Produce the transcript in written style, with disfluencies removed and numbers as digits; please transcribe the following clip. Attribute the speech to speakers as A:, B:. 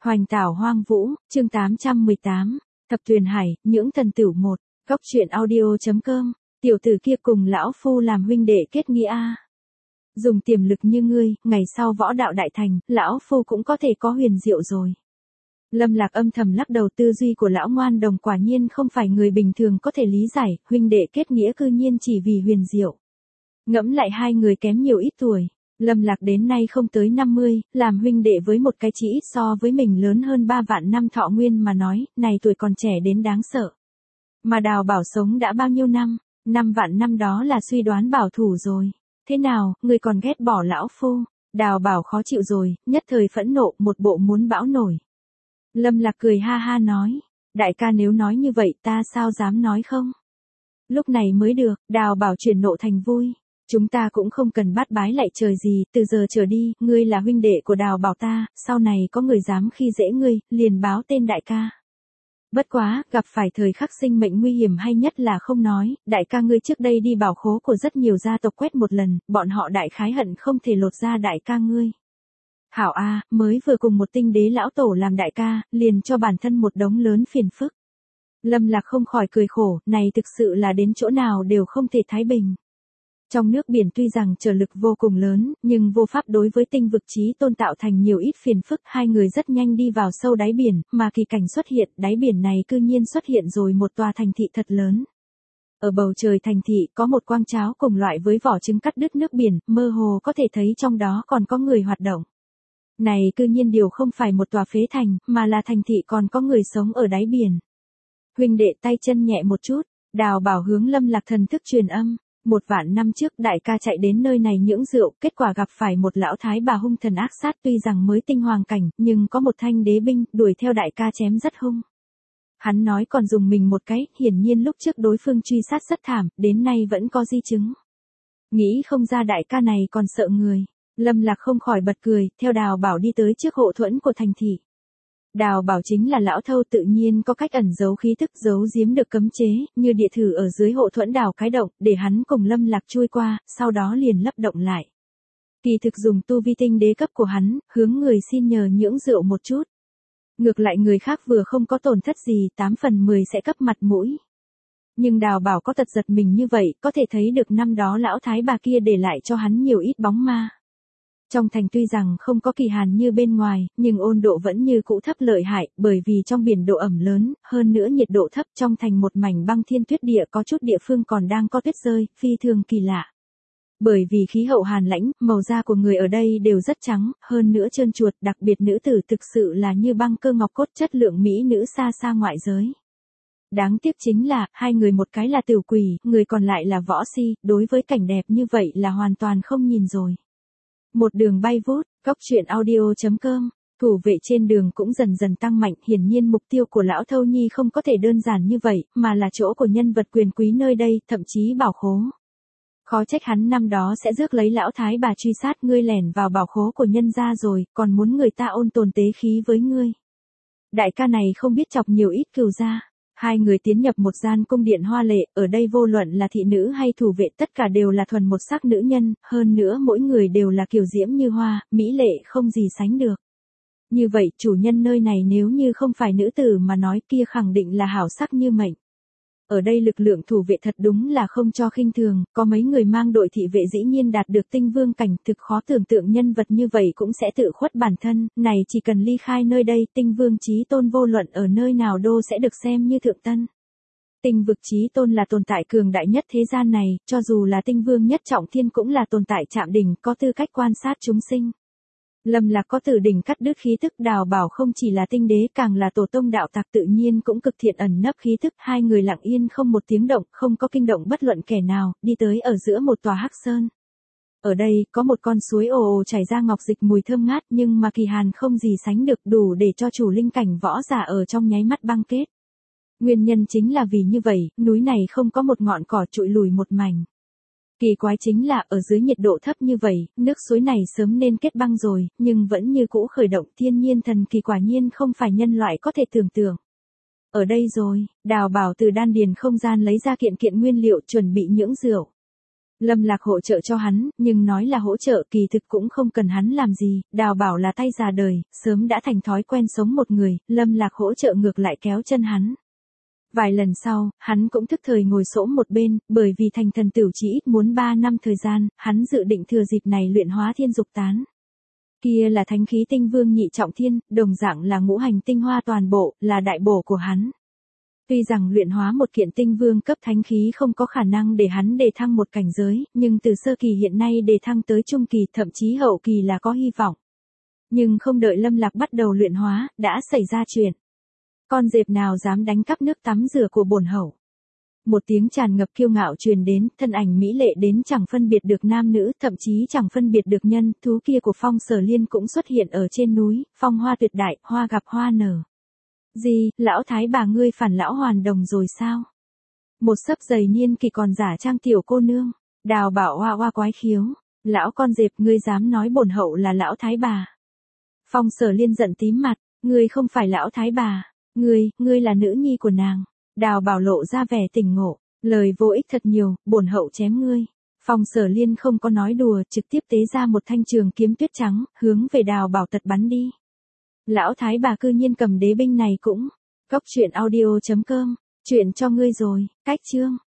A: Hoành tảo hoang vũ, chương 818, Thập Tuyền Hải, những thần tửu một, góc truyện audio.com, tiểu tử kia cùng lão phu làm huynh đệ kết nghĩa a. Dùng tiềm lực như ngươi, ngày sau võ đạo đại thành, lão phu cũng có thể có huyền diệu rồi. Lâm Lạc âm thầm lắc đầu, tư duy của lão ngoan đồng quả nhiên không phải người bình thường có thể lý giải, huynh đệ kết nghĩa cư nhiên chỉ vì huyền diệu. Ngẫm lại hai người kém nhiều ít tuổi. Lâm Lạc đến nay không tới 50, làm huynh đệ với một cái chỉ ít so với mình lớn hơn 3 vạn năm thọ nguyên mà nói, này tuổi còn trẻ đến đáng sợ. Mà Đào Bảo sống đã bao nhiêu năm, 5 vạn năm đó là suy đoán bảo thủ rồi. Thế nào, người còn ghét bỏ lão phu? Đào Bảo khó chịu rồi, nhất thời phẫn nộ, một bộ muốn bão nổi. Lâm Lạc cười ha ha nói, đại ca nếu nói như vậy ta sao dám nói không? Lúc này mới được, Đào Bảo chuyển nộ thành vui. Chúng ta cũng không cần bát bái lại trời gì, từ giờ trở đi, ngươi là huynh đệ của Đào Bảo ta, sau này có người dám khi dễ ngươi, liền báo tên đại ca. Bất quá, gặp phải thời khắc sinh mệnh nguy hiểm hay nhất là không nói, đại ca ngươi trước đây đi bảo khố của rất nhiều gia tộc quét một lần, bọn họ đại khái hận không thể lột ra đại ca ngươi. Hảo a, mới vừa cùng một tinh đế lão tổ làm đại ca, liền cho bản thân một đống lớn phiền phức. Lâm Lạc không khỏi cười khổ, này thực sự là đến chỗ nào đều không thể thái bình. Trong nước biển tuy rằng trở lực vô cùng lớn, nhưng vô pháp đối với tinh vực chí tôn tạo thành nhiều ít phiền phức. Hai người rất nhanh đi vào sâu đáy biển, mà kỳ cảnh xuất hiện, đáy biển này cư nhiên xuất hiện rồi một tòa thành thị thật lớn. Ở bầu trời thành thị có một quang cháo cùng loại với vỏ trứng cắt đứt nước biển, mơ hồ có thể thấy trong đó còn có người hoạt động. Này cư nhiên điều không phải một tòa phế thành, mà là thành thị còn có người sống ở đáy biển. Huynh đệ tay chân nhẹ một chút, Đào Bảo hướng Lâm Lạc thần thức truyền âm. 1 vạn năm trước đại ca chạy đến nơi này nhưỡng rượu, kết quả gặp phải một lão thái bà hung thần ác sát, tuy rằng mới tinh hoàng cảnh, nhưng có một thanh đế binh, đuổi theo đại ca chém rất hung. Hắn nói còn dùng mình một cái, hiển nhiên lúc trước đối phương truy sát rất thảm, đến nay vẫn có di chứng. Nghĩ không ra đại ca này còn sợ người. Lâm Lạc không khỏi bật cười, theo Đào Bảo đi tới trước hộ thuẫn của thành thị. Đào Bảo chính là lão thâu, tự nhiên có cách ẩn giấu khí thức, giấu giếm được cấm chế, như địa thử ở dưới hộ thuẫn đào cái động, để hắn cùng Lâm Lạc chui qua, sau đó liền lấp động lại. Kỳ thực dùng tu vi tinh đế cấp của hắn, hướng người xin nhờ nhưỡng rượu một chút. Ngược lại người khác vừa không có tổn thất gì, 8 phần 10 sẽ cấp mặt mũi. Nhưng Đào Bảo có tật giật mình như vậy, có thể thấy được năm đó lão thái bà kia để lại cho hắn nhiều ít bóng ma. Trong thành tuy rằng không có kỳ hàn như bên ngoài, nhưng ôn độ vẫn như cũ thấp lợi hại, bởi vì trong biển độ ẩm lớn, hơn nữa nhiệt độ thấp, trong thành một mảnh băng thiên tuyết địa, có chút địa phương còn đang có tuyết rơi, phi thường kỳ lạ. Bởi vì khí hậu hàn lãnh, màu da của người ở đây đều rất trắng, hơn nữa trơn chuột, đặc biệt nữ tử thực sự là như băng cơ ngọc cốt, chất lượng mỹ nữ xa xa ngoại giới. Đáng tiếc chính là, hai người một cái là tiểu quỷ, người còn lại là võ si, đối với cảnh đẹp như vậy là hoàn toàn không nhìn rồi. Một đường bay vút, góc truyện audio.com, thủ vệ trên đường cũng dần dần tăng mạnh, hiển nhiên mục tiêu của lão thâu nhi không có thể đơn giản như vậy, mà là chỗ của nhân vật quyền quý nơi đây, thậm chí bảo khố. Khó trách hắn năm đó sẽ rước lấy lão thái bà truy sát, ngươi lẻn vào bảo khố của nhân gia rồi, còn muốn người ta ôn tồn tế khí với ngươi. Đại ca này không biết chọc nhiều ít cừu gia. Hai người tiến nhập một gian cung điện hoa lệ, ở đây vô luận là thị nữ hay thủ vệ tất cả đều là thuần một sắc nữ nhân, hơn nữa mỗi người đều là kiều diễm như hoa, mỹ lệ không gì sánh được. Như vậy chủ nhân nơi này nếu như không phải nữ tử mà nói kia khẳng định là hảo sắc như mệnh. Ở đây lực lượng thủ vệ thật đúng là không cho khinh thường, có mấy người mang đội thị vệ dĩ nhiên đạt được tinh vương cảnh, thực khó tưởng tượng nhân vật như vậy cũng sẽ tự khuất bản thân, này chỉ cần ly khai nơi đây, tinh vương chí tôn vô luận ở nơi nào đô sẽ được xem như thượng tân. Tinh vực chí tôn là tồn tại cường đại nhất thế gian này, cho dù là tinh vương nhất trọng thiên cũng là tồn tại chạm đỉnh, có tư cách quan sát chúng sinh. Lâm Lạc có từ đỉnh cắt đứt khí thức, Đào Bảo không chỉ là tinh đế càng là tổ tông đạo tặc, tự nhiên cũng cực thiện ẩn nấp khí thức. Hai người lặng yên không một tiếng động, không có kinh động bất luận kẻ nào, đi tới ở giữa một tòa hắc sơn. Ở đây có một con suối ồ ồ chảy ra ngọc dịch mùi thơm ngát, nhưng mà kỳ hàn không gì sánh được, đủ để cho chủ linh cảnh võ giả ở trong nháy mắt băng kết. Nguyên nhân chính là vì như vậy, núi này không có một ngọn cỏ, trụi lùi một mảnh. Kỳ quái chính là, ở dưới nhiệt độ thấp như vậy, nước suối này sớm nên kết băng rồi, nhưng vẫn như cũ khởi động, thiên nhiên thần kỳ quả nhiên không phải nhân loại có thể tưởng tượng. Ở đây rồi, Đào Bảo từ đan điền không gian lấy ra kiện kiện nguyên liệu chuẩn bị nhưỡng rượu. Lâm Lạc hỗ trợ cho hắn, nhưng nói là hỗ trợ kỳ thực cũng không cần hắn làm gì, Đào Bảo là tay già đời, sớm đã thành thói quen sống một người, Lâm Lạc hỗ trợ ngược lại kéo chân hắn. Vài lần sau, hắn cũng thức thời ngồi xổm một bên, bởi vì thành thần tử chỉ ít muốn 3 năm thời gian, hắn dự định thừa dịp này luyện hóa thiên dục tán. Kia là thánh khí tinh vương nhị trọng thiên, đồng dạng là ngũ hành tinh hoa toàn bộ, là đại bổ của hắn. Tuy rằng luyện hóa một kiện tinh vương cấp thánh khí không có khả năng để hắn đề thăng một cảnh giới, nhưng từ sơ kỳ hiện nay đề thăng tới trung kỳ thậm chí hậu kỳ là có hy vọng. Nhưng không đợi Lâm Lạc bắt đầu luyện hóa, đã xảy ra chuyện. Con dẹp nào dám đánh cắp nước tắm rửa của bổn hậu. Một tiếng tràn ngập kiêu ngạo truyền đến, thân ảnh mỹ lệ đến chẳng phân biệt được nam nữ, thậm chí chẳng phân biệt được nhân, thú kia của Phong Sở Liên cũng xuất hiện ở trên núi, phong hoa tuyệt đại, hoa gặp hoa nở. Gì, lão thái bà ngươi phản lão hoàn đồng rồi sao? Một sấp giày niên kỳ còn giả trang tiểu cô nương, Đào Bảo hoa hoa quái khiếu, lão con dẹp ngươi dám nói bổn hậu là lão thái bà. Phong Sở Liên giận tím mặt, ngươi không phải lão thái bà, ngươi là nữ nhi của nàng. Đào Bảo lộ ra vẻ tỉnh ngộ, lời vô ích thật nhiều, bổn hậu chém ngươi. Phong Sở Liên không có nói đùa, trực tiếp tế ra một thanh trường kiếm tuyết trắng, hướng về Đào Bảo tật bắn đi. Lão thái bà cư nhiên cầm đế binh này cũng. Cốc truyện audio.com, chuyện cho ngươi rồi, cách chương.